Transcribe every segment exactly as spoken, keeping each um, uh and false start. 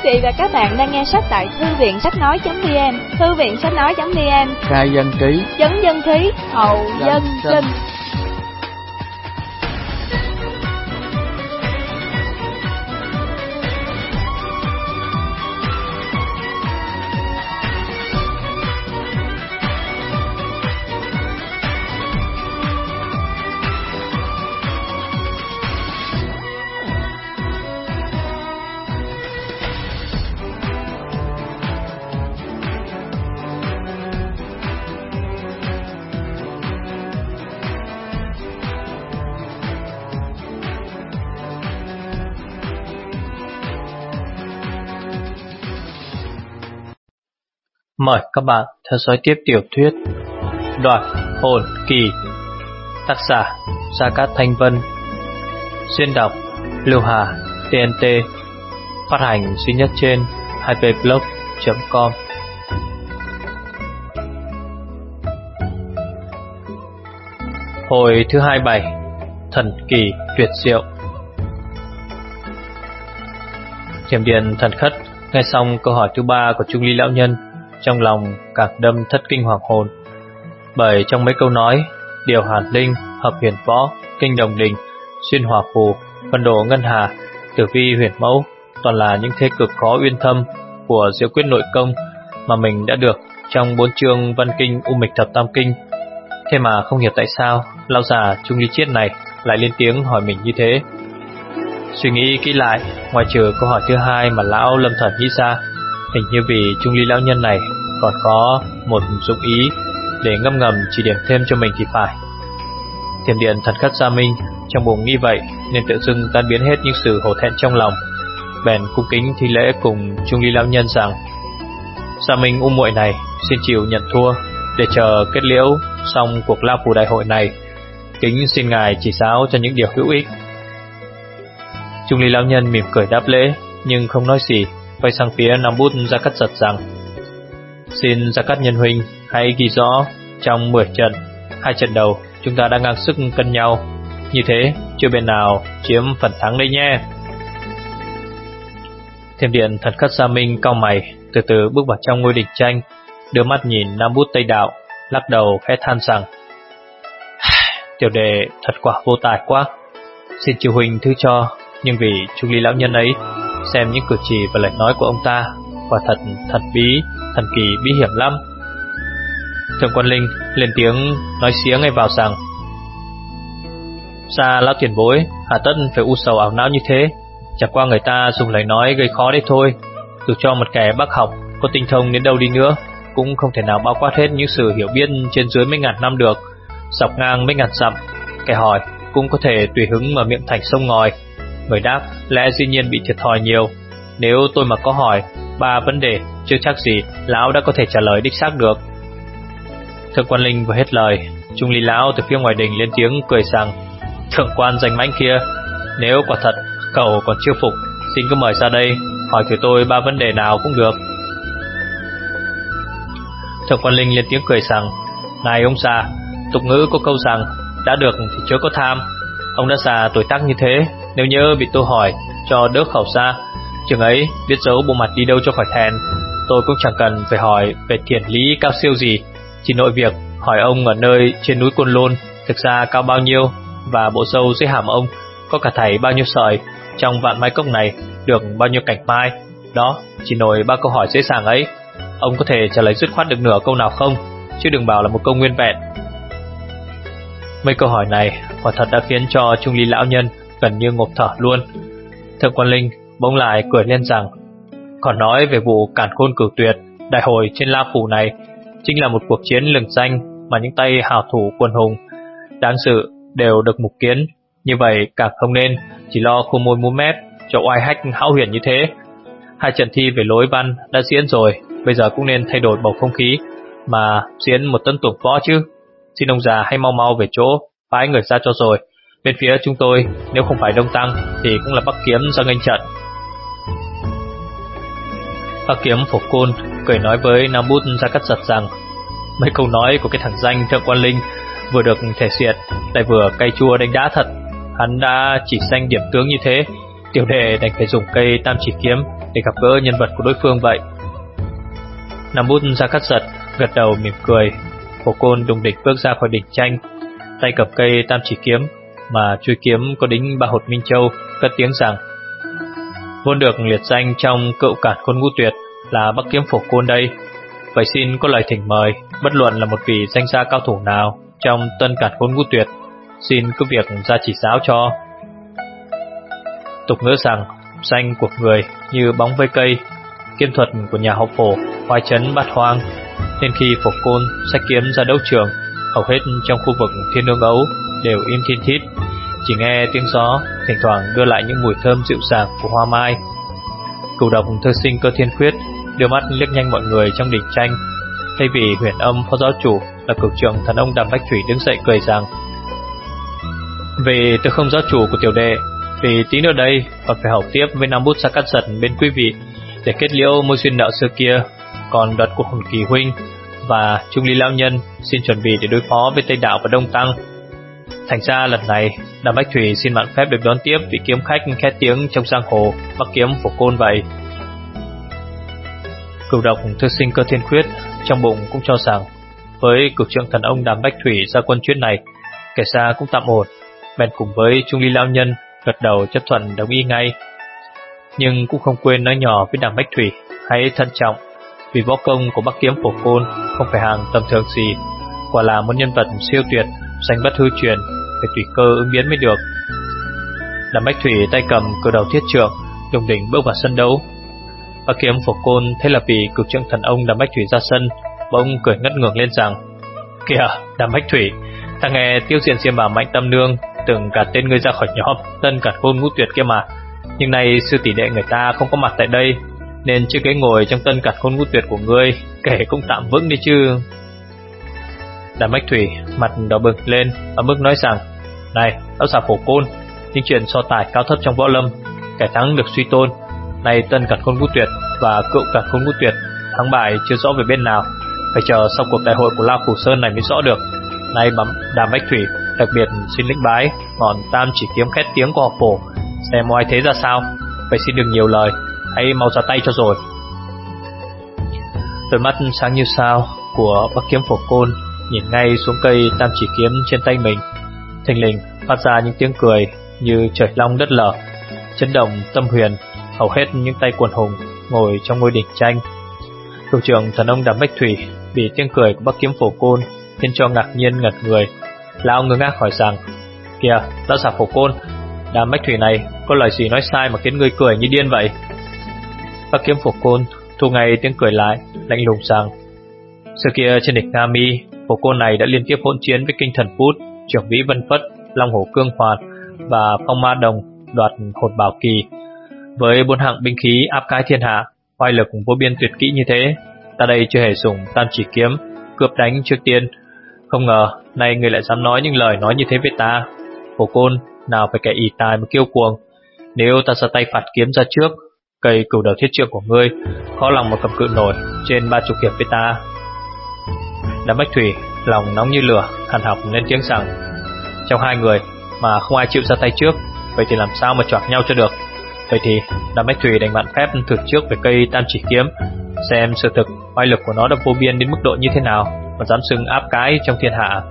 vị và các bạn đang nghe sách tại thư viện sách nói.vn, thư viện sách nói.vn. Khai dân ký, Chấn dân khí, hậu dân sinh. Mời các bạn theo dõi tiếp tiểu thuyết Đoạt Hồn Kỳ, tác giả Gia Cát Thanh Vân, xuyên đọc Lưu Hà tê en tê, phát hành duy nhất trên hai p blog chấm com. Hồi thứ hai mươi bảy, thần kỳ tuyệt diệu. Thiểm điện thần khất nghe xong câu hỏi thứ ba của Trung Ly lão nhân, trong lòng càng đâm thất kinh hoàng hồn. Bởi trong mấy câu nói điều hàn linh, hợp huyền võ, kinh đồng đình, xuyên hỏa phù, phân độ ngân hà, tử vi huyền mẫu, toàn là những thế cực khó uyên thâm của diệu quyết nội công mà mình đã được trong bốn chương văn kinh U Mịch Thập Tam Kinh. Thế mà không hiểu tại sao lão già Trung Ly Chiết này lại lên tiếng hỏi mình như thế. Suy nghĩ kỹ lại, ngoài trừ câu hỏi thứ hai mà lão lâm thần nghĩ ra, hình như vì Trung Ly lão nhân này còn có một dụng ý để ngâm ngầm chỉ điểm thêm cho mình thì phải. Thiểm điện thần khất Gia Minh trong bụng nghĩ vậy nên tự dưng tan biến hết những sự hổ thẹn trong lòng, bèn cung kính thi lễ cùng Trung Ly lão nhân rằng: Gia Minh u muội này xin chịu nhận thua, để chờ kết liễu xong cuộc lao phù đại hội này, kính xin ngài chỉ giáo cho những điều hữu ích. Trung Ly lão nhân mỉm cười đáp lễ nhưng không nói gì, quay sang phía Nam Bút Gia Cát Giật rằng: Xin Gia Cát nhân huynh hãy ghi rõ, trong mười trận, hai trận đầu chúng ta đã ngang sức cân nhau, như thế chưa bên nào chiếm phần thắng đấy nhé. Thiểm điện thần khất Gia Minh cau mày, từ từ bước vào trong ngôi đình tranh, đưa mắt nhìn Nam Bút Tây Đạo, lắc đầu khẽ than rằng: Tiểu đệ thật quả vô tài quá, xin chư huynh thứ cho, nhưng vì Trung Ly lão nhân ấy, xem những cử chỉ và lời nói của ông ta quả thật thần bí, thần kỳ bí hiểm lắm. Thượng Quan Linh lên tiếng nói xía ngay vào rằng: Xa lão tiền bối, hà tất phải u sầu ảo não như thế, chẳng qua người ta dùng lời nói gây khó đấy thôi. Dù cho một kẻ bác học có tinh thông đến đâu đi nữa, cũng không thể nào bao quát hết những sự hiểu biết trên dưới mấy ngàn năm được. Dọc ngang mấy ngàn dặm, kẻ hỏi cũng có thể tùy hứng mà miệng thành sông ngòi. Người đáp lẽ dĩ nhiên bị thiệt thòi nhiều. Nếu tôi mà có hỏi ba vấn đề, chưa chắc gì lão đã có thể trả lời đích xác được. Thượng Quan Linh vừa hết lời, Trung Ly lão từ phía ngoài đình lên tiếng cười rằng: Thượng quan danh mãnh kia, nếu quả thật cậu còn chưa phục, xin cứ mời ra đây, hỏi thử tôi ba vấn đề nào cũng được. Thượng Quan Linh lên tiếng cười rằng: Này ông già, tục ngữ có câu rằng đã được thì chớ có tham. Ông đã già tuổi tác như thế, nếu nhớ bị tôi hỏi cho đỡ khẩu ra, chừng ấy biết giấu bộ mặt đi đâu cho khỏi thẹn. Tôi cũng chẳng cần phải hỏi về thiền lý cao siêu gì, chỉ nội việc hỏi ông ở nơi trên núi Côn Lôn thực ra cao bao nhiêu, và bộ râu dưới hàm ông có cả thảy bao nhiêu sợi, trong vạn mai cốc này được bao nhiêu cành mai. Đó, chỉ nổi ba câu hỏi dễ dàng ấy, ông có thể trả lời dứt khoát được nửa câu nào không, chứ đừng bảo là một câu nguyên vẹn. Mấy câu hỏi này quả thật đã khiến cho Trung Ly lão nhân gần như ngộp thở luôn. Thượng Quan Linh bỗng lại cười lên rằng: Còn nói về vụ cản khôn cửu tuyệt, đại hội trên La Phủ này chính là một cuộc chiến lừng danh mà những tay hào thủ quân hùng đáng sự đều được mục kiến. Như vậy càng không nên chỉ lo khô môi múa mép cho oai hách hão huyền như thế. Hai trận thi về lối văn đã diễn rồi, bây giờ cũng nên thay đổi bầu không khí mà diễn một tấn tuồng võ chứ. Xin ông già hãy mau mau về chỗ phái người ra cho rồi. Bên phía chúng tôi nếu không phải Đông Tăng thì cũng là Bắc Kiếm ra nghênh trận. Bắc Kiếm Phổ Côn cười nói với Nam Bút Gia Cát Giật rằng: Mấy câu nói của cái thằng danh Thượng Quan Linh vừa được thể diệt, lại vừa cay chua đánh đá thật. Hắn đã chỉ danh điểm tướng như thế, tiểu đệ đành phải dùng cây tam chỉ kiếm để gặp gỡ nhân vật của đối phương vậy. Nằm bút ra cắt giật, gật đầu mỉm cười. Phổ Côn đùng đỉnh bước ra khỏi đỉnh tranh, tay cầm cây tam chỉ kiếm mà chuôi kiếm có đính ba hột minh châu, cất tiếng rằng: vốn được liệt danh trong Cựu Cản Khôn Ngũ Tuyệt là Bắc Kiếm Phổ Côn đây. Vậy xin có lời thỉnh mời, bất luận là một vị danh gia cao thủ nào trong Tân Cản Khôn Ngũ Tuyệt, xin cứ việc ra chỉ giáo cho. Tục ngữ rằng danh của người như bóng với cây, kiếm thuật của nhà họ Phổ hoài chấn bát hoang, nên khi Phổ Côn xách kiếm ra đấu trường, hầu hết trong khu vực Thiên Nương Ấu đều im thiên thít, chỉ nghe tiếng gió thỉnh thoảng đưa lại những mùi thơm dịu dàng của hoa mai. Cửu độc thư sinh Cơ Thiên Khuyết đưa mắt liếc nhanh mọi người trong đỉnh tranh, thay vì Huyền Âm phó giáo chủ là cửu trưởng thần ông Đàm Bách Thủy đứng dậy cười rằng: vì tôi không giáo chủ của tiểu đệ, vì tí nữa đây còn phải hầu tiếp với năm bút sa cắt giật bên quý vị để kết liễu mối duyên nợ xưa kia. Còn đợt của Hồn Kỳ huynh và Trung Ly lão nhân xin chuẩn bị để đối phó với Tây Đạo và Đông Tăng. Thành ra lần này Đàm Bách Thủy xin mạn phép được đón tiếp vị kiếm khách khét tiếng trong giang hồ Bắc Kiếm Phổ Côn vậy. Cửu độc thư sinh Cơ Thiên Khuyết trong bụng cũng cho rằng với cửu trưởng thần ông Đàm Bách Thủy ra quân chuyến này, kẻ xa cũng tạm ổn, bèn cùng với Trung Ly lão nhân gật đầu chấp thuận đồng ý ngay. Nhưng cũng không quên nói nhỏ với Đàm Bách Thủy hãy thận trọng, vì võ công của Bắc Kiếm Phổ Côn không phải hàng tầm thường gì, quả là một nhân vật siêu tuyệt, danh bất hư truyền, phải tùy cơ ứng biến mới được. Đàm Bách Thủy tay cầm cờ đầu thiết trượng, đùng đỉnh bước vào sân đấu. Bắc Kiếm Phổ Côn thế là vì cửu trưởng thần ông Đàm Bách Thủy ra sân, bỗng cười ngất ngưởng lên rằng: kìa Đàm Bách Thủy, ta nghe Tiêu Diện Diêm Bà Mạnh Tâm Nương từng cả tên ngươi ra khỏi nhóm Tân Cản Khôn Ngũ Tuyệt kia mà, nhưng nay sư tỷ đệ người ta không có mặt tại đây, nên chiếc ghế ngồi trong Tân Cản Khôn Ngũ Tuyệt của ngươi kể cũng tạm vững đi chứ. Đàm Bách Thủy mặt đỏ bừng lên và bước nói rằng: này lão già Phổ Côn, những chuyện so tài cao thấp trong võ lâm, kẻ thắng được suy tôn. Nay Tân Cản Khôn Ngũ Tuyệt và Cựu Cản Khôn Ngũ Tuyệt thắng bại chưa rõ về bên nào, phải chờ sau cuộc đại hội của La Phủ Sơn này mới rõ được. Nay bấm Đàm Bách Thủy đặc biệt xin lĩnh bái ngọn tam chỉ kiếm khét tiếng của họ Phổ, xem oai thế ra sao. Vậy xin đừng nhiều lời, hãy mau ra tay cho rồi. Đôi mắt sáng như sao của Bắc Kiếm Phổ Côn nhìn ngay xuống cây tam chỉ kiếm trên tay mình, thình lình phát ra những tiếng cười như trời long đất lở, chấn động tâm huyền hầu hết những tay quần hùng ngồi trong ngôi đỉnh tranh. Cửu trưởng thần ông Đàm Bách Thủy bị tiếng cười của Bắc Kiếm Phổ Côn khiến cho ngạc nhiên ngẩn người. Lão ngơ ngác hỏi rằng: kìa lão già Phổ Côn, Đàm Bách Thủy này có lời gì nói sai mà khiến ngươi cười như điên vậy? Bắc Kiếm Phổ Côn thu ngay tiếng cười lại, lạnh lùng rằng: xưa kia trên đỉnh Nga Mi, Phổ Côn này đã liên tiếp hỗn chiến với Kinh Thần Phút, Trưởng Vĩ Vân Phất, Long Hổ Cương Hoàn và Phong Ma Đồng đoạt hồn bảo kỳ. Với bốn hạng binh khí áp cái thiên hạ, oai lực vô biên tuyệt kỹ như thế, ta đây chưa hề dùng tam chỉ kiếm cướp đánh trước tiên. Không ngờ nay ngươi lại dám nói những lời nói như thế với ta. Phổ Côn nào phải kẻ ỷ tài mà kiêu cuồng. Nếu ta ra tay phạt kiếm ra trước, cây cửu đầu thiết trượng của ngươi khó lòng mà cầm cự nổi trên ba chục hiệp với ta. Đàm Bách Thủy lòng nóng như lửa, hằn học lên tiếng rằng: trong hai người mà không ai chịu ra tay trước, vậy thì làm sao mà choạc nhau cho được. Vậy thì Đàm Bách Thủy đành mạn phép thử trước về cây tam chỉ kiếm, xem sự thực oai lực của nó đã vô biên đến mức độ như thế nào mà dám xưng áp cái trong thiên hạ.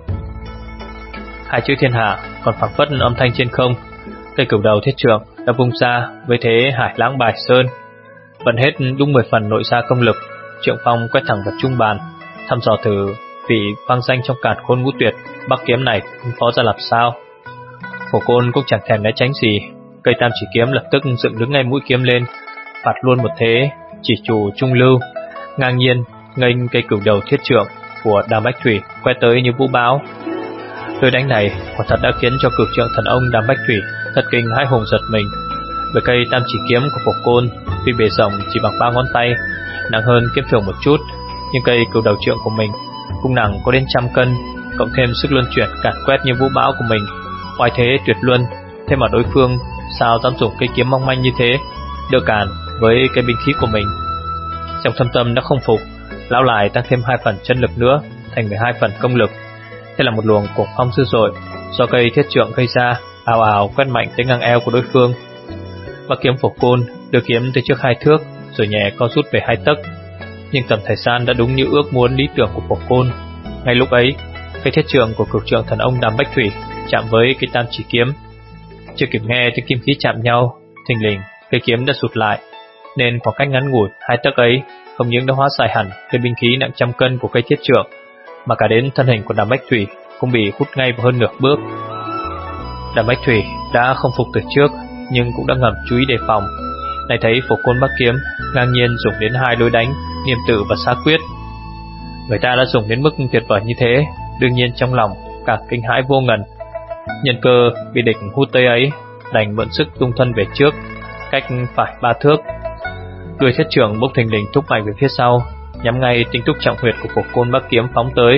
Hai chữ thiên hạ còn phảng phất âm thanh trên không. Cây cửu đầu thiết trượng đã vung ra với thế hải lãng bài sơn, bận hết đúng mười phần nội gia công lực. Trượng phong quét thẳng vào trung bàn, thăm dò thử vị vang danh trong Cản Khôn Ngũ Tuyệt Bắc Kiếm này ứng phó ra làm sao. Phổ Côn cũng chẳng thèm né tránh gì, cây tam chỉ kiếm lập tức dựng đứng ngay mũi kiếm lên, phạt luôn một thế chỉ chủ trung lưu, ngang nhiên nghênh cây cửu đầu thiết trượng của Đàm Bách Thủy quét tới như vũ bão. Đôi đánh này quả thật đã khiến cho cửu trưởng thần ông Đàm Bách Thủy thật kinh hãi hùng giật mình. Bởi cây tam chỉ kiếm của Phổ Côn tuy bề rộng chỉ bằng ba ngón tay, nặng hơn kiếm thường một chút, nhưng cây cửu đầu trượng của mình cũng nặng có đến trăm cân, cộng thêm sức luân chuyển càn quét như vũ bão của mình, oai thế tuyệt luân. Thế mà đối phương sao dám dùng cây kiếm mong manh như thế đỡ cản với cây binh khí của mình. Trong thâm tâm đã không phục, lão lại tăng thêm hai phần chân lực nữa, thành mười hai phần công lực. Thế là một luồng cuồng phong dữ dội do cây thiết trượng gây ra ào ào quét mạnh tới ngang eo của đối phương. Bắc Kiếm Phổ Côn đưa kiếm tới trước hai thước, rồi nhẹ co rút về hai tấc. Nhưng tầm thời gian đã đúng như ước muốn lý tưởng của Phổ Côn. Ngay lúc ấy, cây thiết trượng của cửu trượng thần ông Đàm Bách Thủy chạm với cây tam chỉ kiếm. Chưa kịp nghe tiếng kim khí chạm nhau, thình lình cây kiếm đã sụt lại, nên khoảng cách ngắn ngủi hai tấc ấy không những đã hóa giải hẳn cây binh khí nặng trăm cân của cây thiết trượng, mà cả đến thân hình của Đàm Bách Thủy cũng bị hút ngay vào hơn nửa bước. Đàm Bách Thủy đã không phục từ trước, nhưng cũng đã ngầm chú ý đề phòng. Này thấy Phổ Côn bắc kiếm ngang nhiên dùng đến hai đối đánh, niệm tự và xá quyết. Người ta đã dùng đến mức tuyệt vời như thế, đương nhiên trong lòng càng kinh hãi vô ngần. Nhân cơ bị địch hút tới ấy, đành mượn sức tung thân về trước, cách phải ba thước. Đuôi thiết trưởng bốc thình lình thúc mạnh về phía sau, nhắm ngay tinh túc trọng huyệt của Phổ Côn bắc kiếm phóng tới.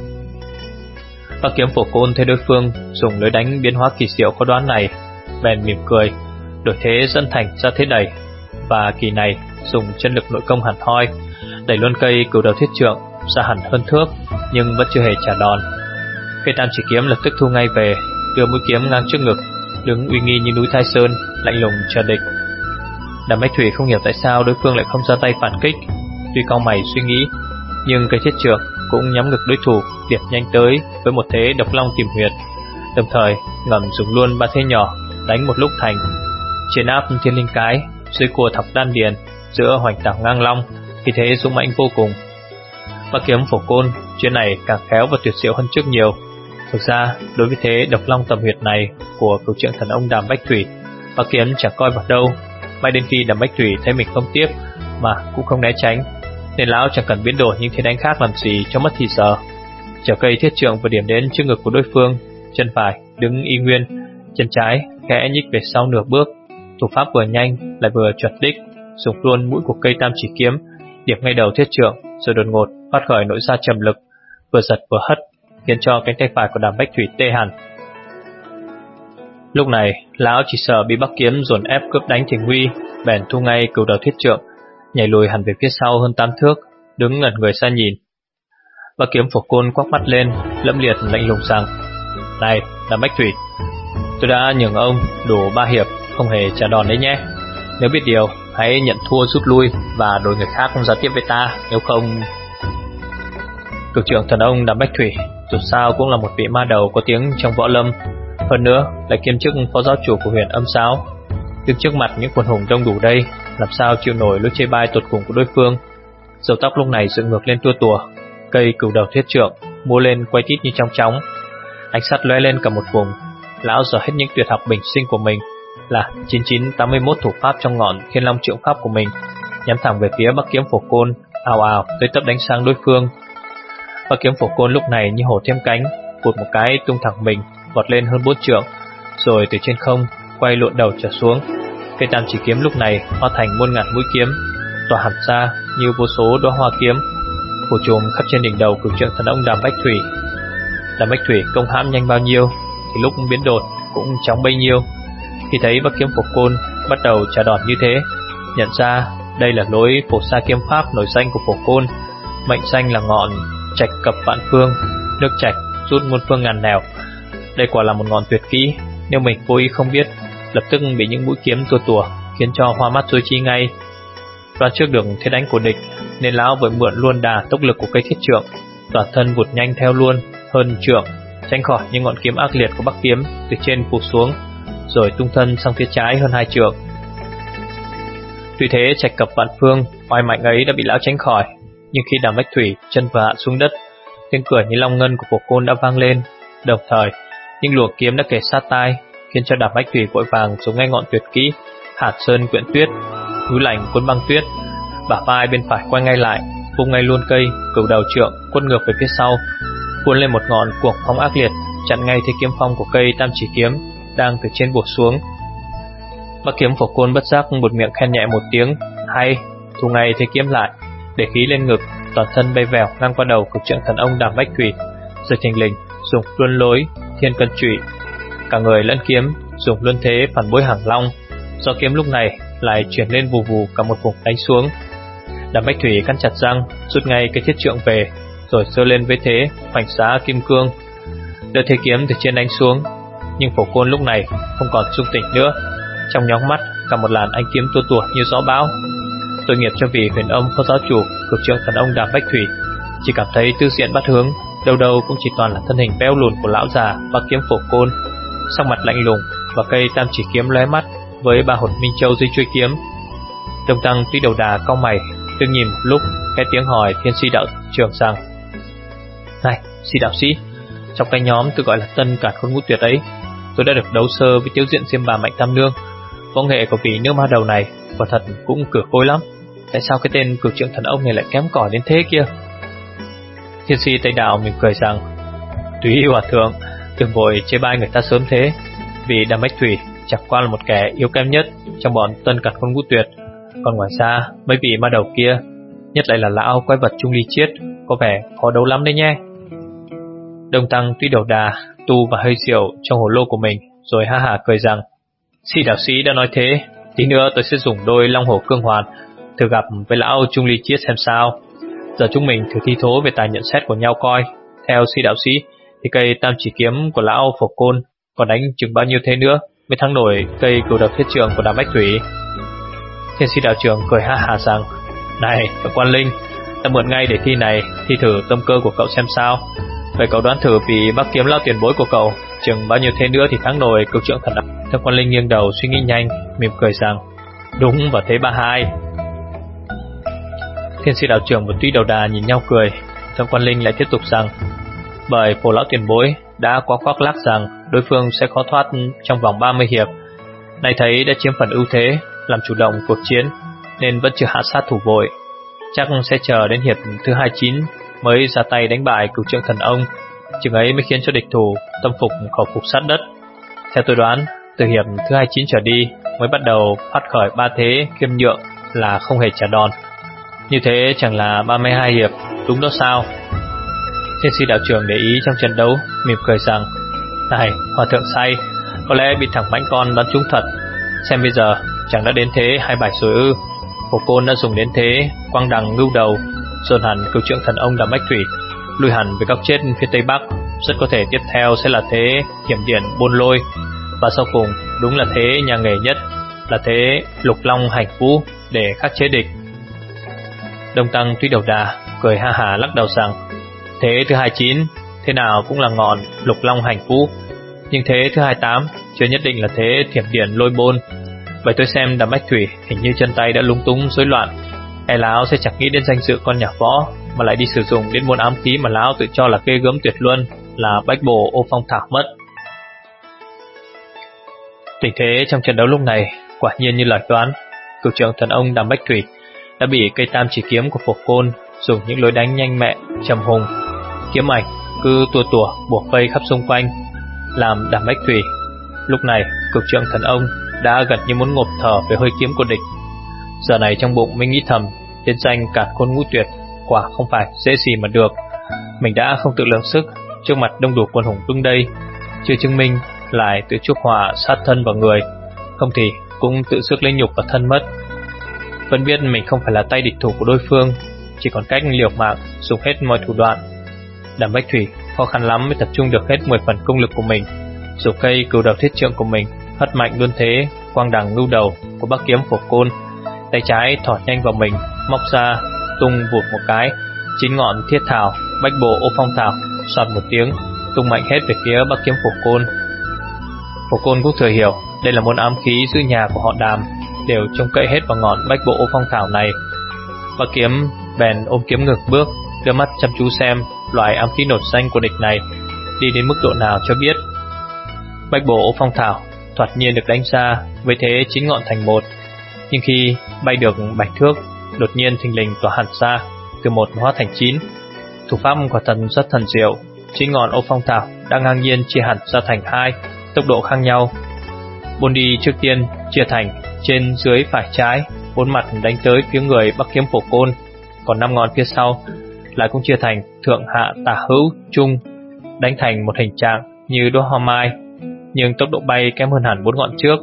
Bắc kiếm Phổ Côn thấy đối phương dùng lưới đánh biến hóa kỳ diệu khó đoán này, bèn mỉm cười, đổi thế dẫn thành ra thế đẩy, và kỳ này dùng chân lực nội công hẳn hoi, đẩy luôn cây cửu đầu thiết trượng ra hẳn hơn thước, nhưng vẫn chưa hề trả đòn. Cây tam chỉ kiếm lập tức thu ngay về, đưa mũi kiếm ngang trước ngực, đứng uy nghi như núi Thái Sơn, lạnh lùng chờ địch. Đàm Bách Thủy không hiểu tại sao đối phương lại không ra tay phản kích, tuy cau mày suy nghĩ, nhưng cây thiết trượng cũng nhắm ngực đối thủ, điệp nhanh tới với một thế độc long tìm huyệt, đồng thời ngầm dùng luôn ba thế nhỏ đánh một lúc thành. Trên áp thiên linh cái, dưới cua thọc đan điền, giữa hoành tảo ngang long, thì thế dũng mãnh vô cùng. Bắc kiếm Phổ Côn chuyến này càng khéo và tuyệt diệu hơn trước nhiều. Thực ra đối với thế độc long tầm huyệt này của cửu trượng thần ông Đàm Bách Thủy, Bắc kiếm chẳng coi vào đâu. Mãi đến khi Đàm Bách Thủy thấy mình không tiếp mà cũng không né tránh, nên lão chẳng cần biến đổi những thế đánh khác làm gì cho mất thì giờ. Chở cây thiết trượng vừa điểm đến trước ngực của đối phương, chân phải đứng y nguyên, chân trái khẽ nhích về sau nửa bước, thủ pháp vừa nhanh lại vừa chuẩn đích, dùng luôn mũi của cây tam chỉ kiếm điểm ngay đầu thiết trượng, rồi đột ngột phát khởi nỗi ra trầm lực, vừa giật vừa hất, khiến cho cánh tay phải của Đàm Bách Thủy tê hẳn. Lúc này lão chỉ sợ bị Bắc kiếm dồn ép cướp đánh thì nguy, bèn thu ngay cửu đầu thiết trượng, nhảy lùi hẳn về phía sau hơn tám thước, đứng ngẩn người ra nhìn. Bắc kiếm Phổ Côn quắc mắt lên, lẫm liệt lạnh lùng rằng: "Này, Đàm Bách Thủy, tôi đã nhường ông đủ ba hiệp, không hề trả đòn đấy nhé. Nếu biết điều, hãy nhận thua rút lui và đổi người khác không giao tiếp với ta, nếu không..." Cửu trượng thần ông Đàm Bách Thủy dù sao cũng là một vị ma đầu có tiếng trong võ lâm, hơn nữa lại kiêm chức phó giáo chủ của huyền âm giáo, đứng trước mặt những quần hùng đông đủ đây, làm sao chịu nổi lối chê bai tột cùng của đối phương. Râu tóc lúc này dựng ngược lên tua tủa, cây cửu đầu thiết trượng múa lên quay tít như trong chóng, ánh sắt lóe lên cả một vùng. Lão dở hết những tuyệt học bình sinh của mình là chín chín tám mươi mốt thủ pháp trong ngọn Thiên Long Trượng Pháp của mình, nhắm thẳng về phía Bắc kiếm Phổ Côn, ào ào tới tấp đánh sang đối phương. Bắc kiếm Phổ Côn lúc này như hổ thêm cánh, vụt một cái tung thẳng mình vọt lên hơn bốn trượng, rồi từ trên không quay lộn đầu trở xuống. Cây tam chỉ kiếm lúc này hóa thành muôn ngàn mũi kiếm, tỏa hẳn ra như vô số đóa hoa kiếm, phủ trùm khắp trên đỉnh đầu cửu trượng thần ông Đàm Bách Thủy. Đàm Bách Thủy công hãm nhanh bao nhiêu thì lúc biến đột cũng chóng bấy nhiêu. Khi thấy Bắc kiếm Phổ Côn bắt đầu trả đòn như thế, nhận ra đây là lối phổ sa kiếm pháp nổi danh của Phổ Côn, mệnh danh là ngọn trạch cập vạn phương, nước trạch rút muôn phương ngàn nẻo. Đây quả là một ngọn tuyệt kỹ, nếu mình vô ý không biết, lập tức bị những mũi kiếm tua tủa, khiến cho hoa mắt rối trí ngay. Đoán trước được thế đánh của địch, nên lão vội mượn luôn đà tốc lực của cây thiết trượng, toàn thân vụt nhanh theo luôn hơn trượng, tránh khỏi những ngọn kiếm ác liệt của Bắc kiếm từ trên phủ xuống, rồi tung thân sang phía trái hơn hai trượng. Tuy thế trạch cập vạn phương oai mạnh ấy đã bị lão tránh khỏi, nhưng khi Đàm Bách Thủy chân vừa hạ xuống đất, tiếng cười như long ngân của Phổ Côn đã vang lên, đồng thời những luồng kiếm đã kề sát tai, khiến cho Đàm Bách Thủy vội vàng dùng ngay ngọn tuyệt kỹ hạt sơn quyện tuyết, núi lạnh cuốn băng tuyết, bả vai bên phải quay ngay lại, vung ngay luôn cây cửu đầu trượng quất ngược về phía sau, cuốn lên một ngọn cuồng phong ác liệt, chặn ngay thế kiếm phong của cây tam chỉ kiếm đang từ trên buộc xuống. Bắc kiếm Phổ Côn bất giác một miệng khen nhẹ một tiếng hay, thu ngay thế kiếm lại, để khí lên ngực, toàn thân bay vèo ngang qua đầu của trượng thần ông Đàm Bách Thủy, rồi thình lình dùng luân lối thiên cân trụy, cả người lẫn kiếm dùng luân thế phản bối hàng long. Do kiếm lúc này lại chuyển lên vù vù cả một vùng đánh xuống. Đàm Bách Thủy cắn chặt răng, rút ngay cái thiết trượng về, rồi giơ lên với thế phành xá kim cương, đỡ thế kiếm từ trên đánh xuống. Nhưng Phổ Côn lúc này không còn trung tỉnh nữa, trong nhóng mắt cả một làn ánh kiếm tua tủa như gió bão. Tội nghiệp cho vị huyền ông phó giáo chủ cực trượng thần ông Đàm Bách Thủy, chỉ cảm thấy tư diện bát hướng, đâu đâu cũng chỉ toàn là thân hình béo lùn của lão già Bắc Kiếm Phổ Côn, sắc mặt lạnh lùng và cây tam chỉ kiếm lóe mắt với ba hột minh châu dưới chuôi kiếm. Đông Tăng Tuy Đầu Đà cau mày, đứng nhìn một lúc, nghe tiếng hỏi Thiên Si đạo trưởng rằng: "Này, Si đạo sĩ, trong cái nhóm tự gọi là Tân Càn Khôn Ngũ Tuyệt ấy, tôi đã được đấu sơ với Tiếu Diện Diêm Bà Mạnh Tam Nương. Võ nghệ của vị nữ ma đầu này quả thật cũng cửa khôi lắm. Tại sao cái tên cực trượng thần ông này lại kém cỏi đến thế kia?" Thiên Si Tây Đạo mỉm cười rằng: "Túy hòa thượng, đừng vội chê bai người ta sớm thế. Vì Đàm Bách Thủy chẳng qua là một kẻ yếu kém nhất trong bọn Tân Càn Khôn Ngũ Tuyệt. Còn ngoài ra, mấy vị ma đầu kia, nhất lại là lão quái vật Trung Ly Chiết, có vẻ khó đấu lắm đấy nhé." Đông Tăng Tuy Đầu Đà tu và hơi rượu trong hồ lô của mình, rồi ha hả cười rằng: "Si đạo sĩ đã nói thế, tí nữa tôi sẽ dùng đôi Long Hổ Cương Hoàn thử gặp với lão Trung Ly Chiết xem sao. Giờ chúng mình thử thi thố về tài nhận xét của nhau coi. Theo Si đạo sĩ thì cây tam chỉ kiếm của lão Phổ Côn còn đánh chừng bao nhiêu thế nữa mới thắng nổi cây cửu độc thiết trường của Đàm Bách Thủy?" Thiên Si đạo trưởng cười ha hả rằng: "Này, Quan Linh, ta mượn ngay để thi này, thi thử tâm cơ của cậu xem sao. Vậy cậu đoán thử vì Bắc Kiếm lão tiền bối của cậu chừng bao nhiêu thế nữa thì thắng nổi cửu trượng thần." Thượng Quan Linh nghiêng đầu suy nghĩ nhanh, mỉm cười rằng: "Đúng vào thế ba hai." Thiên Si đạo trưởng và Tuy Đầu Đà nhìn nhau cười. Thượng Quan Linh lại tiếp tục rằng: "Bởi Phổ lão tiền bối đã quá khoác lác rằng đối phương sẽ khó thoát trong vòng ba mươi hiệp. Nay thấy đã chiếm phần ưu thế, làm chủ động cuộc chiến, nên vẫn chưa hạ sát thủ vội. Chắc sẽ chờ đến hiệp thứ hai mươi chín mới ra tay đánh bại cửu trượng thần ông, chừng ấy mới khiến cho địch thủ tâm phục khẩu phục sát đất. Theo tôi đoán, từ hiệp thứ hai mươi chín trở đi mới bắt đầu phát khởi ba thế khiêm nhượng là không hề trả đòn. Như thế chẳng là ba mươi hai hiệp, đúng đó sao?" Thiên Si đạo trưởng để ý trong trận đấu, mỉm cười rằng: "Này, hòa thượng say, có lẽ bị thằng mãnh con bắn trúng thật. Xem bây giờ chẳng đã đến thế hai bài rồi ư? Phổ Côn đã dùng đến thế quang đằng ngưu đầu, dồn hẳn cửu trượng thần ông Đàm Bách Thủy lùi hẳn về góc chết phía tây bắc. Rất có thể tiếp theo sẽ là thế hiểm điển bôn lôi, và sau cùng đúng là thế nhà nghề nhất, là thế lục long hành vũ để khắc chế địch." Đông Tăng Tuy Đầu Đà cười ha hà lắc đầu rằng: "Thế thứ hai mươi chín thế nào cũng là ngọn lục long hành vũ, nhưng thế thứ hai mươi tám chưa nhất định là thế thiểm điển lôi bôn. Vậy tôi xem Đàm Bách Thủy hình như chân tay đã lúng túng rối loạn, e lão sẽ chẳng nghĩ đến danh dự con nhà võ, mà lại đi sử dụng đến môn ám khí mà lão tự cho là ghê gớm tuyệt luân, là Bách Bổ Ô Phong Thảo mất." Tình thế trong trận đấu lúc này quả nhiên như lời đoán, cửu trượng thần ông Đàm Bách Thủy đã bị cây tam chỉ kiếm của Phổ Côn dùng những lối đánh nhanh mẽ trầm hùng, kiếm ảnh cứ tua tủa buộc vây khắp xung quanh, làm Đàm Bách Thủy lúc này cửu trượng thần ông đã gần như muốn ngộp thở về hơi kiếm của địch. Giờ này trong bụng mình nghĩ thầm, tên danh Càn Khôn Ngũ Tuyệt quả không phải dễ gì mà được. Mình đã không tự lượng sức trước mặt đông đủ quân hùng đứng đây, chưa chứng minh lại tự chuốc họa sát thân vào người, không thì cũng tự sức lấy nhục vào thân mất. Vẫn biết mình không phải là tay địch thủ của đối phương, chỉ còn cách liều mạng dùng hết mọi thủ đoạn. Đàm Bách Thủy khó khăn lắm mới tập trung được hết mười phần công lực của mình, dùng cây cửu đầu thiết trượng của mình hất mạnh luôn thế quang đằng ngưu đầu của Bắc Kiếm Phổ Côn, tay trái thỏ nhanh vào mình, móc ra tung vụt một cái, chín ngọn thiết thảo Bách Bộ Ô Phong Thảo soạt một tiếng tung mạnh hết về phía Bắc Kiếm Phổ Côn. Phổ Côn cũng thừa hiểu đây là môn ám khí giữ nhà của họ Đàm, đều trông cậy hết vào ngọn Bách Bộ Ô Phong Thảo này. Bắc Kiếm bèn ôm kiếm ngược bước, đưa mắt chăm chú xem loại ám khí nổi danh của địch này đi đến mức độ nào cho biết. Bách Bộ Ô Phong Thảo thoạt nhiên được đánh ra với thế chín ngọn thành một, nhưng khi bay được bảy thước, đột nhiên thình lình tỏa hẳn ra, từ một hóa thành chín. Thủ pháp quả thật rất thần diệu. Chín ngọn Ô Phong Thảo đang ngang nhiên chia hẳn ra thành hai, tốc độ khác nhau. Bốn đi trước tiên chia thành trên dưới phải trái, bốn mặt đánh tới phía người Bắc Kiếm Phổ Côn, còn năm ngọn phía sau lại cũng chia thành thượng hạ tả hữu trung, đánh thành một hình trạng như đóa hoa mai, nhưng tốc độ bay kém hơn hẳn bốn ngọn trước.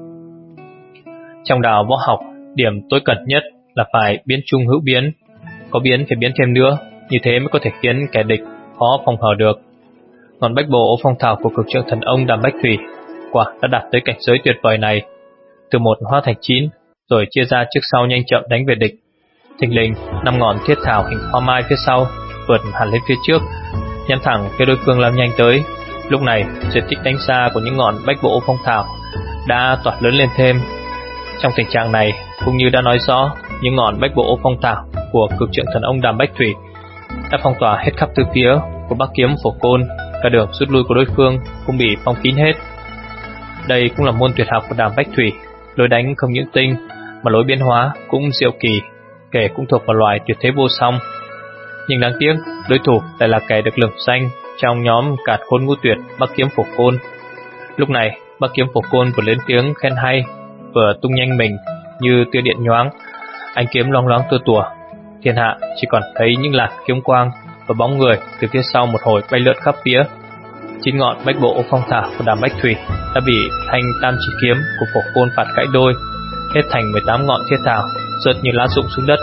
Trong đạo võ học, điểm tối cẩn nhất là phải biến trung hữu biến, có biến phải biến thêm nữa, như thế mới có thể khiến kẻ địch khó phòng hờ được. Ngọn Bách Bộ Ô Phong Thảo của cực trượng thần ông Đàm Bách Thủy quả đã đạt tới cảnh giới tuyệt vời này. từ một hóa thành chín, rồi chia ra trước sau nhanh chậm đánh về địch. Thình lình, năm ngọn thiết thảo hình hoa mai phía sau vượt hẳn lên phía trước, nhắm thẳng phía đối phương lao nhanh tới. Lúc này, diện tích đánh xa của những ngọn bách bộ phong thảo đã toát lớn lên thêm. Trong tình trạng này, cũng như đã nói rõ, những ngọn bách bộ phong thảo của cực trượng thần ông Đàm Bách Thủy đã phong tỏa hết khắp tứ phía của Bắc Kiếm Phổ Côn. Cả đường rút lui của đối phương cũng bị phong kín hết. Đây cũng là môn tuyệt học của Đàm Bách Thủy, lối đánh không những tinh mà lối biến hóa cũng diệu kỳ, kể cũng thuộc vào loài tuyệt thế vô song. Nhưng đáng tiếc, đối thủ lại là kẻ được lừng danh trong nhóm cạt khôn ngũ tuyệt Bắc Kiếm Phổ Côn. Lúc này, Bắc Kiếm Phổ Côn vừa lên tiếng khen hay, vừa tung nhanh mình như tia điện nhoáng, ánh kiếm loáng loáng tua tủa. Thiên hạ chỉ còn thấy những làn kiếm quang và bóng người từ phía sau một hồi bay lượn khắp phía. Chín ngọn bách bộ phong thảo của Đàm Bách Thủy đã bị thanh tam chỉ kiếm của Phổ Côn phạt gãy đôi, hết thành mười tám ngọn thiết thảo rớt như lá rụng xuống đất.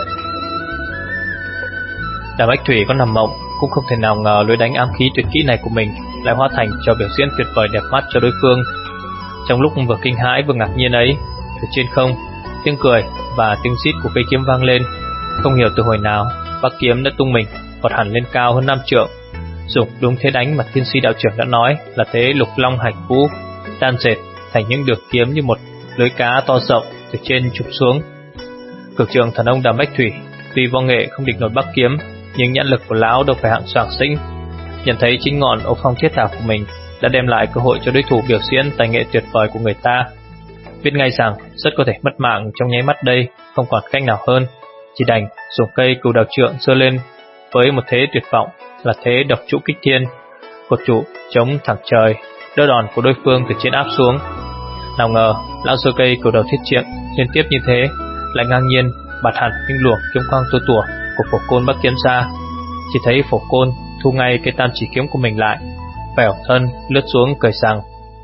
Đàm Bách Thủy có nằm mộng cũng không thể nào ngờ lối đánh ám khí tuyệt kỹ này của mình lại hóa thành cho biểu diễn tuyệt vời đẹp mắt cho đối phương. Trong lúc vừa kinh hãi vừa ngạc nhiên ấy, từ trên không, tiếng cười và tiếng rít của cây kiếm vang lên. Không hiểu từ hồi nào, Bắc kiếm đã tung mình vọt hẳn lên cao hơn năm trượng, dùng đúng thế đánh mà thiên sư đạo trưởng đã nói là thế lục long hành vũ, tan dệt thành những đường kiếm như một lưới cá to rộng từ trên chụp xuống. Cực trượng thần ông Đàm Bách Thủy tuy võ nghệ không địch nổi Bắc kiếm, nhưng nhãn lực của lão đâu phải hạng soàng xĩnh. Nhận thấy chính ngọn ô phong thiết thảo của mình đã đem lại cơ hội cho đối thủ biểu diễn tài nghệ tuyệt vời của người ta, biết ngay rằng rất có thể mất mạng trong nháy mắt đây, không còn cách nào hơn, chỉ đành dùng cây cừu đào trượng giơ lên với một thế tuyệt vọng là thế độc trụ kích thiên, cột trụ chống thẳng trời, đỡ đòn của đối phương từ trên áp xuống. Nào ngờ lão giơ cây cừu đào thiết trượng liên tiếp như thế, lại ngang nhiên bạt hẳn những luồng kiếm quang tua tủa của Phổ Côn Bắc kiếm ra. Chỉ thấy Phổ Côn thu ngay cây tam chỉ kiếm của mình lại, vẻo thân lướt xuống cười rằng: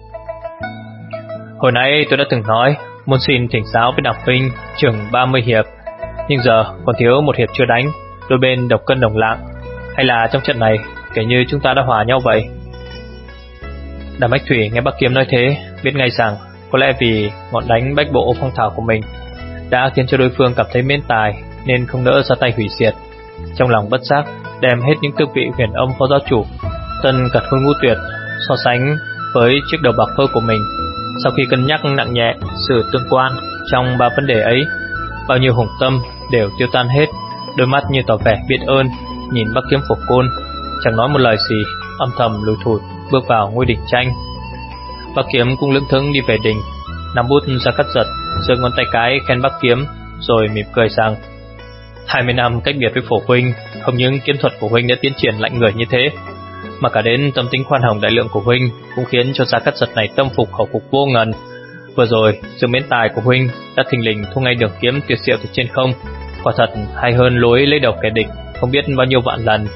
hồi nãy tôi đã từng nói muốn xin thỉnh giáo với Đàm huynh chừng ba mươi hiệp, nhưng giờ còn thiếu một hiệp chưa đánh, đôi bên độc cân đồng lạng, hay là trong trận này kể như chúng ta đã hòa nhau vậy. Đàm Bách Thủy nghe Bắc kiếm nói thế, biết ngay rằng có lẽ vì ngọn đánh bách bộ phong thảo của mình đã khiến cho đối phương cảm thấy mến tài, nên không nỡ ra tay hủy diệt. Trong lòng bất giác đem hết những tước vị huyền âm phó giáo chủ, tân cật khôn ngũ tuyệt so sánh với chiếc đầu bạc phơ của mình. Sau khi cân nhắc nặng nhẹ sự tương quan trong ba vấn đề ấy, bao nhiêu hùng tâm đều tiêu tan hết. Đôi mắt như tỏ vẻ biết ơn nhìn Bắc kiếm Phổ Côn, chẳng nói một lời gì, âm thầm lùi thủi bước vào ngôi đỉnh tranh. Bắc kiếm cũng lững thững đi về đỉnh, nắm bút ra cắt giật, giơ ngón tay cái khen Bắc kiếm, rồi mỉm cười rằng: hai mươi năm cách biệt với Phổ huynh, không những kiếm thuật của huynh đã tiến triển lạnh người như thế, mà cả đến tâm tính khoan hồng đại lượng của huynh cũng khiến cho Gia Cát Giật này tâm phục khẩu phục vô ngần. Vừa rồi, sự mến tài của huynh đã thình lình thu ngay đường kiếm tuyệt diệu từ trên không, quả thật hay hơn lối lấy đầu kẻ địch không biết bao nhiêu vạn lần.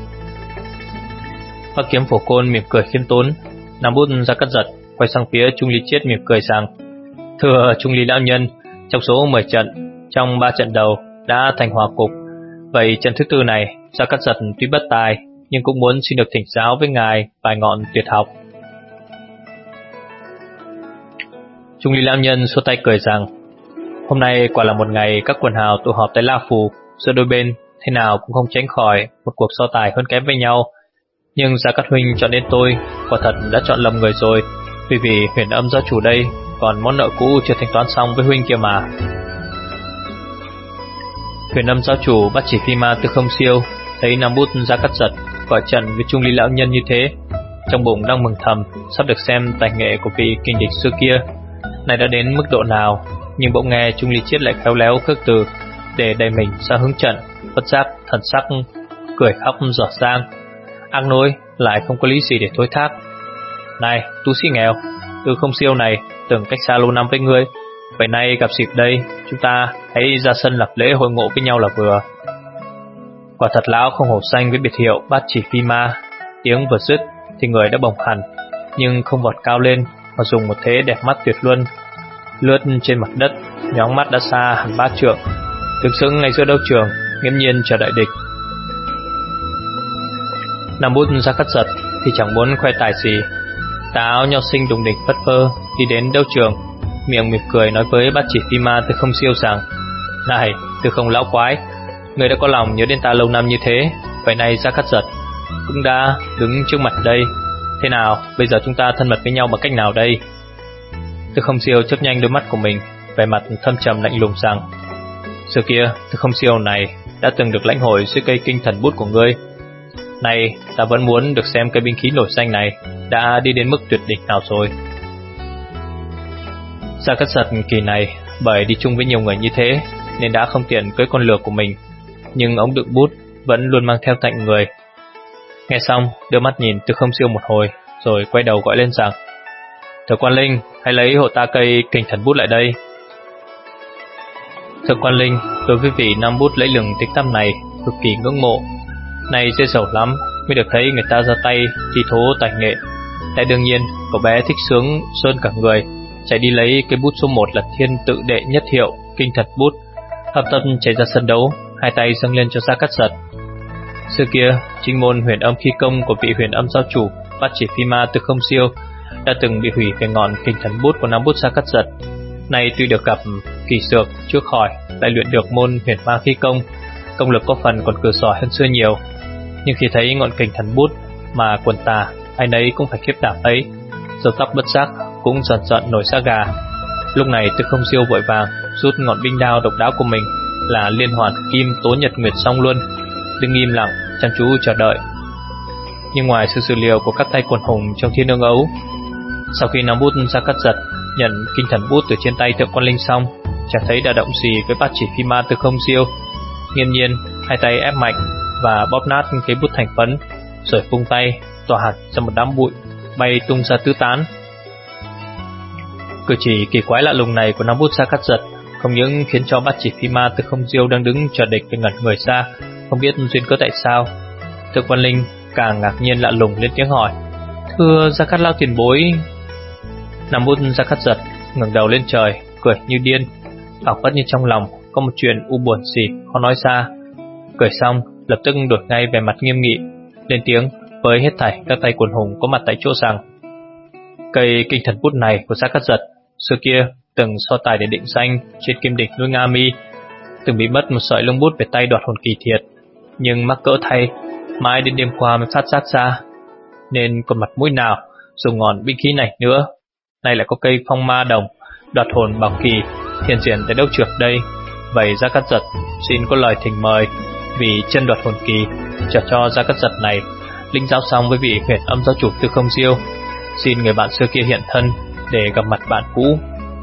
Bắc kiếm Phổ Côn mỉm cười khiêm tốn, nắm bút Gia Cát Giật, quay sang phía Trung Ly Chiết mỉm cười rằng: thưa Trung Ly lão nhân, trong số mười trận, trong ba trận đầu đã thành hòa cục, vậy trận thứ tư này Gia Cát Giật tuy bất tài nhưng cũng muốn xin được thỉnh giáo với ngài vài ngọn tuyệt học. Trung Ly lão nhân xua tay cười rằng: hôm nay quả là một ngày các quần hào tụ họp tại La Phù, giữa đôi bên thế nào cũng không tránh khỏi một cuộc so tài hơn kém với nhau. Nhưng Gia Cát huynh chọn đến tôi, quả thật đã chọn lầm người rồi, vì vì huyền âm giáo chủ đây còn món nợ cũ chưa thanh toán xong với huynh kia mà. Huyền âm giáo chủ bắt chỉ phi ma Tư Không Siêu thấy nắm bút Gia Cát Giật gọi trận với Trung Ly lão nhân như thế, trong bụng đang mừng thầm sắp được xem tài nghệ của vị kinh địch xưa kia này đã đến mức độ nào. Nhưng bỗng nghe Trung Ly Chiết lại khéo léo khước từ để đẩy mình ra hướng trận, bất giác thần sắc cười khóc dở dang, ác nỗi lại không có lý gì để thối thác. Này tu sĩ nghèo, Tư Không Siêu này từng cách xa lâu năm với ngươi, vậy nay gặp dịp đây, chúng ta hãy ra sân lập lễ hội ngộ với nhau là vừa. Quả thật lão không hổ danh với biệt hiệu bát chỉ phi ma. Tiếng vừa dứt thì người đã bồng hẳn, nhưng không vọt cao lên mà dùng một thế đẹp mắt tuyệt luân, lướt trên mặt đất, nhóng mắt đã xa hẳn ba trượng, đứng sững ngay giữa đấu trường, nghiêm nhiên chờ đợi địch. Nằm bút Gia Cát Giật thì chẳng muốn khoe tài gì, tà áo nho sinh đùng đỉnh phất phơ đi đến đấu trường, miệng mỉm cười nói với bát chỉ phi ma Tư Không Siêu rằng: Này, Tư Không lão quái, người đã có lòng nhớ đến ta lâu năm như thế, vậy nay Gia Cát Giật cũng đã đứng trước mặt đây. Thế nào, bây giờ chúng ta thân mật với nhau bằng cách nào đây? Tư Không Siêu chớp nhanh đôi mắt của mình, vẻ mặt thâm trầm lạnh lùng rằng: Xưa kia, Tư Không Siêu này đã từng được lãnh hội dưới cây kinh thần bút của ngươi. Này, ta vẫn muốn được xem cây binh khí nổi danh này đã đi đến mức tuyệt đỉnh nào rồi. Gia Cát Giật kỳ này bởi đi chung với nhiều người như thế nên đã không tiện cưỡi con lừa của mình, nhưng ống đựng bút vẫn luôn mang theo cạnh người. Nghe xong, đưa mắt nhìn Tư Không Siêu một hồi, rồi quay đầu gọi lên rằng: Thượng Quan Linh, hãy lấy hộ ta cây kinh thần bút lại đây. Thượng Quan Linh đối với vị nam bút lấy lừng tích tăm này cực kỳ ngưỡng mộ. Này dễ dầu lắm mới được thấy người ta ra tay thi thố tài nghệ. Tại đương nhiên, cậu bé thích sướng sơn cả người, chạy đi lấy cái bút số một là thiên tự đệ nhất hiệu kinh thần bút, hợp tâm chạy ra sân đấu, hai tay dâng lên cho Gia Cát Giật. Xưa kia, chính môn huyền âm khí công của vị huyền âm giáo chủ Bát Chỉ Phi Ma Tư Không Siêu đã từng bị hủy về ngọn kinh thần bút của nam bút Gia Cát Giật. Nay tuy được gặp kỳ dược chữa khỏi, lại luyện được môn huyền ma khí công, công lực có phần còn cừ giỏi hơn xưa nhiều. Nhưng khi thấy ngọn kình thần bút mà quần tà ai nấy cũng phải khiếp đảm ấy, râu tóc bất giác cũng dần dần nổi da gà. Lúc này Tư Không Siêu vội vàng rút ngọn binh đao độc đáo của mình là Liên Hoàn Kim Tố Nhật Nguyệt xong luôn, đứng im lặng chăm chú chờ đợi. Nhưng ngoài sự sự liều của các tay quần hùng trong thiên ương ấu, sau khi nắm bút Gia Cát Giật nhận kinh thần bút từ trên tay Thượng Quan Linh xong, chẳng thấy đả động gì với Bát Chỉ Phi Ma Tư Không Siêu. Nghiễm nhiên hai tay ép mạnh và bóp nát cái bút thành phấn, rồi vung tay tỏa hẳn ra một đám bụi bay tung ra tứ tán. Cử chỉ kỳ quái lạ lùng này của nắm bút Gia Cát Giật không những khiến cho Bát Chỉ Phi Ma Tư Không Siêu đang đứng chờ địch phải ngẩn người ra, không biết duyên cớ tại sao. Thượng Quan Linh càng ngạc nhiên lạ lùng lên tiếng hỏi: Thưa Gia Cát lão tiền bối. Nắm bút Gia Cát Giật ngẩng đầu lên trời, cười như điên, phảng phất như trong lòng có một chuyện u buồn gì khó nói ra. Cười xong, lập tức đổi ngay vẻ mặt nghiêm nghị, lên tiếng với hết thảy các tay quần hùng có mặt tại chỗ rằng: Cây kinh thần bút này của Gia Cát Giật xưa kia từng so tài để định danh trên kim đỉnh núi Nga Mi, từng bị mất một sợi lông bút về tay Đoạt Hồn Kỳ thiệt, nhưng mắc cỡ thay, mãi đến đêm qua mới phát giác ra, nên còn mặt mũi nào dùng ngọn binh khí này nữa. Nay lại có cây phong ma đồng Đoạt Hồn Bảo Kỳ hiện diện tại đấu trường đây. Vậy Gia Cát Giật xin có lời thỉnh mời vì chân Đoạt Hồn Kỳ trả cho Gia Cát Giật này linh giáo xong với vị huyền âm giáo chủ Tư Không Siêu. Xin người bạn xưa kia hiện thân để gặp mặt bạn cũ.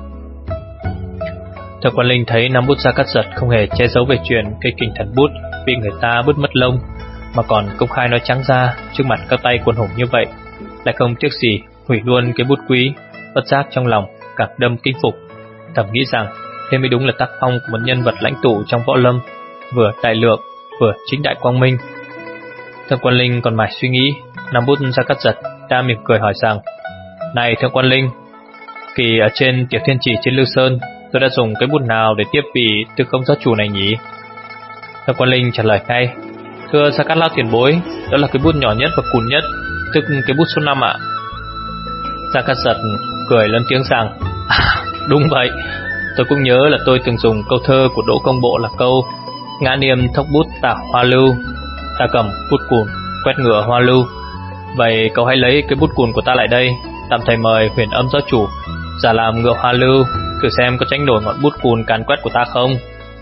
Thượng Quan Linh thấy nắm bút Gia Cát Giật không hề che giấu về chuyện cây kinh thần bút bị người ta bứt mất lông, mà còn công khai nói trắng ra trước mặt các tay quần hùng như vậy, lại không tiếc gì hủy luôn cái bút quý. Bất giác trong lòng càng đâm kinh phục, thầm nghĩ rằng thế mới đúng là tác phong của một nhân vật lãnh tụ trong võ lâm, vừa đại lượng vừa chính đại quang minh. Thượng Quan Linh còn mải suy nghĩ, nắm bút Gia Cát Giật đã mỉm cười hỏi rằng: Này Thượng Quan Linh, kỳ ở trên Tiểu Thiên Chỉ trên Lư Sơn, tôi đã dùng cái bút nào để tiếp vị Tư Không giáo chủ này nhỉ? Thượng Quan Linh trả lời ngay: Thưa Gia Cát lão tiền bối, đó là cái bút nhỏ nhất và cùn nhất, tức cái bút số năm ạ. Gia Cát Giật cười lớn tiếng rằng: À, đúng vậy, tôi cũng nhớ là tôi từng dùng câu thơ của Đỗ Công Bộ là câu ngã niêm thốc bút tả hoa lưu, ta cầm bút cùn quét ngựa hoa lưu. Vậy cậu hãy lấy cái bút cùn của ta lại đây, tạm thời mời huyền âm giáo chủ giả làm ngựa hoa lưu, thử xem có tránh nổi ngọn bút cùn càn quét của ta không.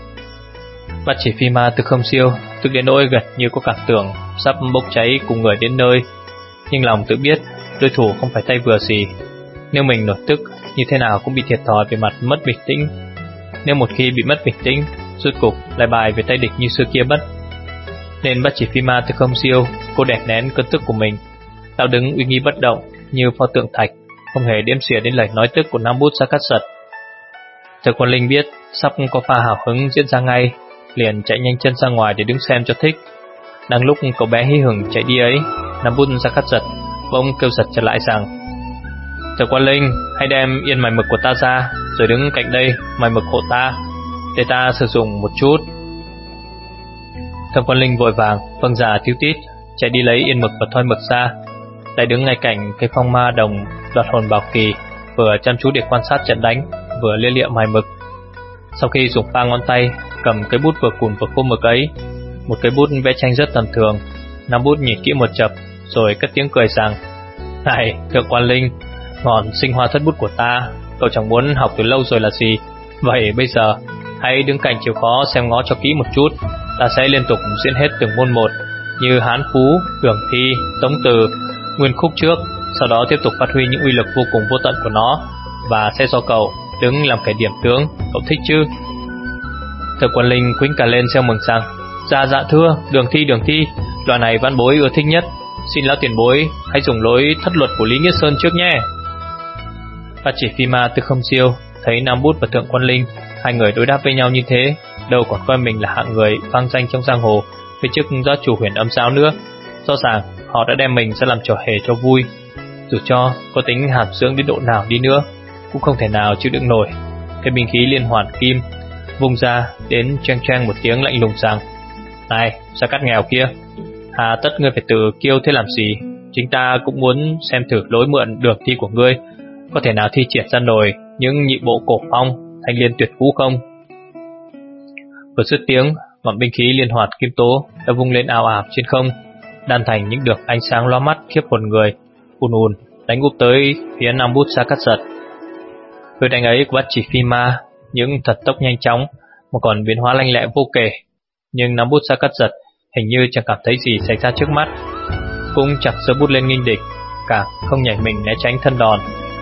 Bát Chỉ Phi Ma Tư Không Siêu tức đến nỗi gần như có cảm tưởng sắp bốc cháy cùng người đến nơi, nhưng lòng tự biết đối thủ không phải tay vừa gì. Nếu mình nổi tức, như thế nào cũng bị thiệt thòi về mặt mất bình tĩnh. Nếu một khi bị mất bình tĩnh, rốt cục lại bài về tay địch như xưa kia mất. Nên Bát Chỉ Phi Ma Tư Không Siêu cô đè nén cơn tức của mình, tạo đứng uy nghi bất động như pho tượng thạch, không hề đếm xỉa đến lời nói tức của nam bút Gia Cát Giật. Thượng Quan Linh biết sắp có pha hào hứng diễn ra ngay, liền chạy nhanh chân ra ngoài để đứng xem cho thích. Đang lúc cậu bé hí hửng chạy đi ấy, nam bút Gia Cát Giật bỗng kêu giật trở lại rằng: Thượng Quan Linh, hãy đem yên mài mực của ta ra, rồi đứng cạnh đây mài mực hộ ta, để ta sử dụng một chút. Thượng Quan Linh vội vàng vâng dạ tíu tít chạy đi lấy yên mực và thoi mực ra, lại đứng ngay cạnh cây phong ma đồng Đoạt Hồn Bảo Kỳ, vừa chăm chú để quan sát trận đánh, vừa lia lịa mài mực. Sau khi dùng ba ngón tay cầm cái bút vừa cùn vừa khô mực ấy, một cái bút vẽ tranh rất tầm thường, Nam Bút nhìn kỹ một chập rồi cất tiếng cười rằng: "Này, Thượng Quan Linh, ngọn sinh hoa thất bút của ta, cậu chẳng muốn học từ lâu rồi là gì? Vậy bây giờ hãy đứng cạnh chịu khó xem ngó cho kỹ một chút. Ta sẽ liên tục diễn hết từng môn một, như Hán Phú, Đường Thi, Tống Từ, Nguyên Khúc trước, sau đó tiếp tục phát huy những uy lực vô cùng vô tận của nó, và sẽ do cậu đứng làm cái điểm tướng. Cậu thích chứ?" Thượng Quan Linh quýnh cả lên reo mừng rằng: "Dạ dạ thưa, Đường Thi Đường Thi, đoạn này văn bối ưa thích nhất. Xin lão tiền bối hãy dùng lối thất luật của Lý Nghĩa Sơn trước nhé." Bát Chỉ Phi Ma Tư Không Siêu thấy Nam Bút và Thượng Quan Linh hai người đối đáp với nhau như thế, đâu còn coi mình là hạng người vang danh trong giang hồ với chức giáo chủ Huyền Âm Giáo nữa. Rõ ràng họ đã đem mình ra làm trò hề cho vui. Dù cho có tính hàm dưỡng đến độ nào đi nữa, cũng không thể nào chịu đựng nổi cái binh khí liên hoàn kim vung ra đến cheng cheng một tiếng lạnh lùng rằng: "Này, Gia Cát nghèo kia, hà tất ngươi phải tự kiêu thế làm gì? Chính ta cũng muốn xem thử lối mượn Đường Thi của ngươi có thể nào thi triển ra nổi những nhị bộ cổ phong, thanh liên tuyệt vũ không?" Vừa dứt tiếng, ngọn binh khí liên hoàn kim tố đã vung lên ào ạt trên không, đan thành những đường ánh sáng lóa mắt khiếp hồn người, ùn ùn đánh úp tới phía Nam Bút Gia Cát Giật. Hơi đánh ấy của Bát Chỉ Phi Ma những thật tốc nhanh chóng mà còn biến hóa lanh lẹ vô kể, nhưng Nam Bút Gia Cát Giật hình như chẳng cảm thấy gì xảy ra trước mắt, cũng chẳng giơ bút lên nghênh địch, càng không nhảy mình né tránh thân đòn.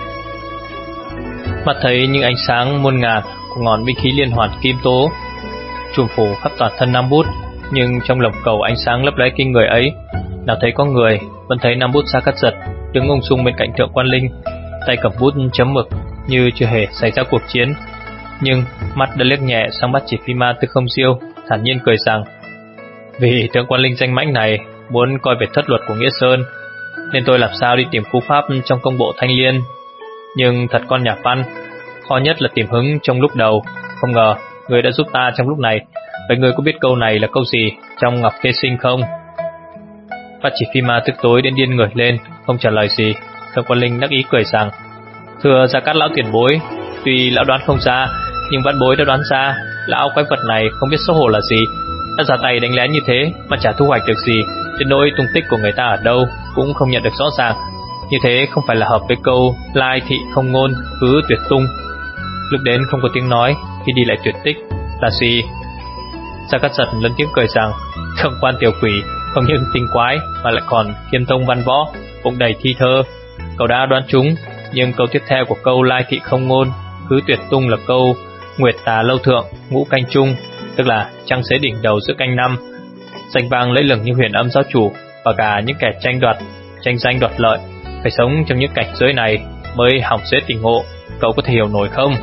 Mắt thấy những ánh sáng muôn ngàn của ngọn binh khí liên hoàn kim tố trùm phủ khắp toàn thân Nam Bút, nhưng trong lồng cầu ánh sáng lấp lóe kinh người ấy, nào thấy có người, vẫn thấy Nam Bút Gia Cát Giật đứng ung dung bên cạnh Thượng Quan Linh, tay cầm bút chấm mực như chưa hề xảy ra cuộc chiến. Nhưng mắt đã liếc nhẹ sang Bát Chỉ Phi Ma Tư Không Siêu, thản nhiên cười rằng: "Vì Thượng Quan Linh danh mãnh này muốn coi về thất luật của Nghĩa Sơn, nên tôi làm sao đi tìm cú pháp trong công bộ Thanh Liên. Nhưng thật con nhà văn, khó nhất là tìm hứng trong lúc đầu. Không ngờ người đã giúp ta trong lúc này. Vậy người có biết câu này là câu gì trong Ngọc Kê Sinh không?" Bát Chỉ Phi Ma tức tối đến điên người lên, không trả lời gì. Thượng Quan Linh đắc ý cười rằng: "Thưa Gia Cát lão tiền bối, tuy lão đoán không ra, nhưng văn bối đã đoán ra. Lão quái vật này không biết xấu hổ là gì, đã ra tay đánh lén như thế mà chả thu hoạch được gì, đến nỗi tung tích của người ta ở đâu cũng không nhận được rõ ràng. Như thế không phải là hợp với câu lai thị không ngôn, cứ tuyệt tung. Lúc đến không có tiếng nói, khi đi lại tuyệt tích là gì?" Gia Cát Giật lớn tiếng cười rằng: "Thượng quan tiểu quỷ không những tinh quái mà lại còn kiêm thông văn võ, bụng đầy thi thơ. Cậu đã đoán trúng, nhưng câu tiếp theo của câu lai thị không ngôn, cứ tuyệt tung là câu nguyệt tà lâu thượng, ngũ canh chung, tức là trăng xế đỉnh đầu giữa canh năm. Danh vang lẫy lừng như Huyền Âm giáo chủ và cả những kẻ tranh đoạt, tranh danh đoạt lợi, phải sống trong những cảnh giới này mới hỏng dễ tỉnh ngộ. Cậu có thể hiểu nổi không?"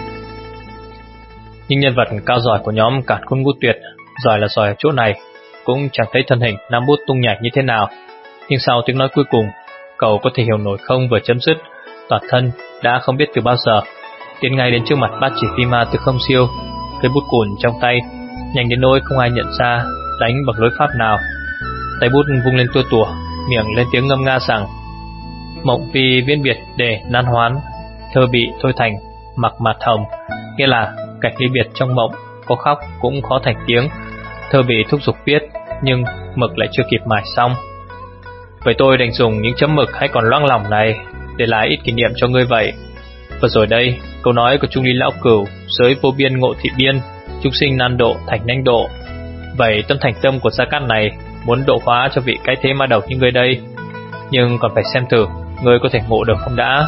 Nhưng nhân vật cao giỏi của nhóm Càn Khôn Ngũ Tuyệt, giỏi là giỏi ở chỗ này, cũng chẳng thấy thân hình Nam Bút tung nhảy như thế nào. Nhưng sau tiếng nói cuối cùng, cậu có thể hiểu nổi không vừa chấm dứt, toàn thân đã không biết từ bao giờ tiến ngay đến trước mặt Bát Chỉ Phi Ma Tư Không Siêu, cây bút cùn trong tay, nhanh đến nỗi không ai nhận ra đánh bằng lối pháp nào. Tay bút vung lên tua tủa, miệng lên tiếng ngâm nga rằng: "Mộng vì viễn biệt để nan hoán, thơ bị thôi thành mặc mặt hồng." Nghĩa là cảnh ly biệt trong mộng, có khóc cũng khó thành tiếng. Thơ bị thúc giục viết, nhưng mực lại chưa kịp mài xong. Vậy tôi đành dùng những chấm mực hay còn loang lỏng này để lại ít kỷ niệm cho ngươi vậy. Vừa rồi đây, câu nói của Trung Ly lão cửu: "Giới vô biên ngộ thị biên, chúng sinh nan độ thành nhanh độ." Vậy tâm thành tâm của Gia Cát này muốn độ hóa cho vị cái thế ma đầu như ngươi đây, nhưng còn phải xem thử ngươi có thể ngộ được không đã.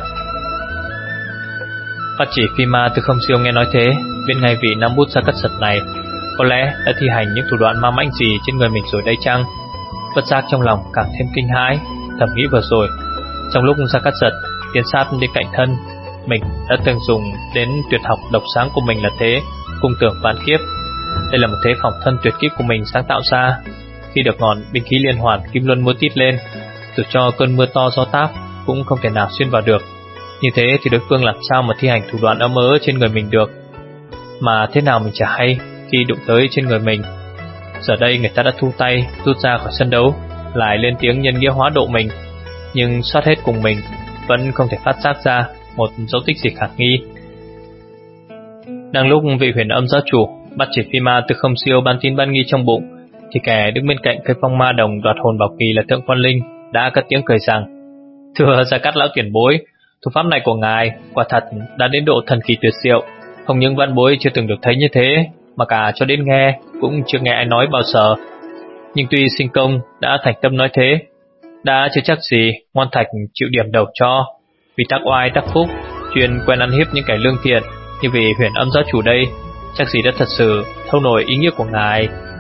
Bát Chỉ Phi Ma Tư Không Siêu nghe nói thế, bên ngay vị Nam Bút Gia Cát Giật này có lẽ đã thi hành những thủ đoạn ma mãnh gì trên người mình rồi đây chăng? Bất giác trong lòng càng thêm kinh hãi, thầm nghĩ vừa rồi trong lúc Gia Cát Giật tiến sát đến cạnh thân mình đã từng dùng đến tuyệt học độc sáng của mình là thế cung tưởng vạn kiếp. Đây là một thế phòng thân tuyệt kỹ của mình sáng tạo ra. Khi được ngọn binh khí liên hoàn kim luân múa tít lên, dù cho cơn mưa to gió táp cũng không thể nào xuyên vào được. Như thế thì đối phương làm sao mà thi hành thủ đoạn ấm ớ trên người mình được? Mà thế nào mình chả hay khi đụng tới trên người mình. Giờ đây người ta đã thu tay, rút ra khỏi sân đấu, lại lên tiếng nhân nghĩa hóa độ mình, nhưng soát hết cùng mình vẫn không thể phát giác ra một dấu tích gì khả nghi. Đang lúc vị huyền âm giáo chủ bắt chỉ phi ma từ không siêu ban tín ban nghi trong bụng, thì kẻ đứng bên cạnh cây phong ma đồng đoạt hồn bảo kỳ là Thượng Quan Linh đã cất tiếng cười rằng: "Thưa Gia Cát lão tiền bối, thủ pháp này của ngài quả thật đã đến độ thần kỳ tuyệt diệu, không những văn bối chưa từng được thấy như thế, mà cả cho đến nghe cũng chưa nghe ai nói bao giờ. Nhưng tuy sinh công đã thành tâm nói thế, đã chưa chắc gì Ngoan Thạch chịu điểm đầu cho, vì tác oai tác phúc, chuyên quen ăn hiếp những kẻ lương thiện như vị huyền âm giáo chủ đây, chắc gì đã thật sự thâu nổi ý nghĩa của ngài."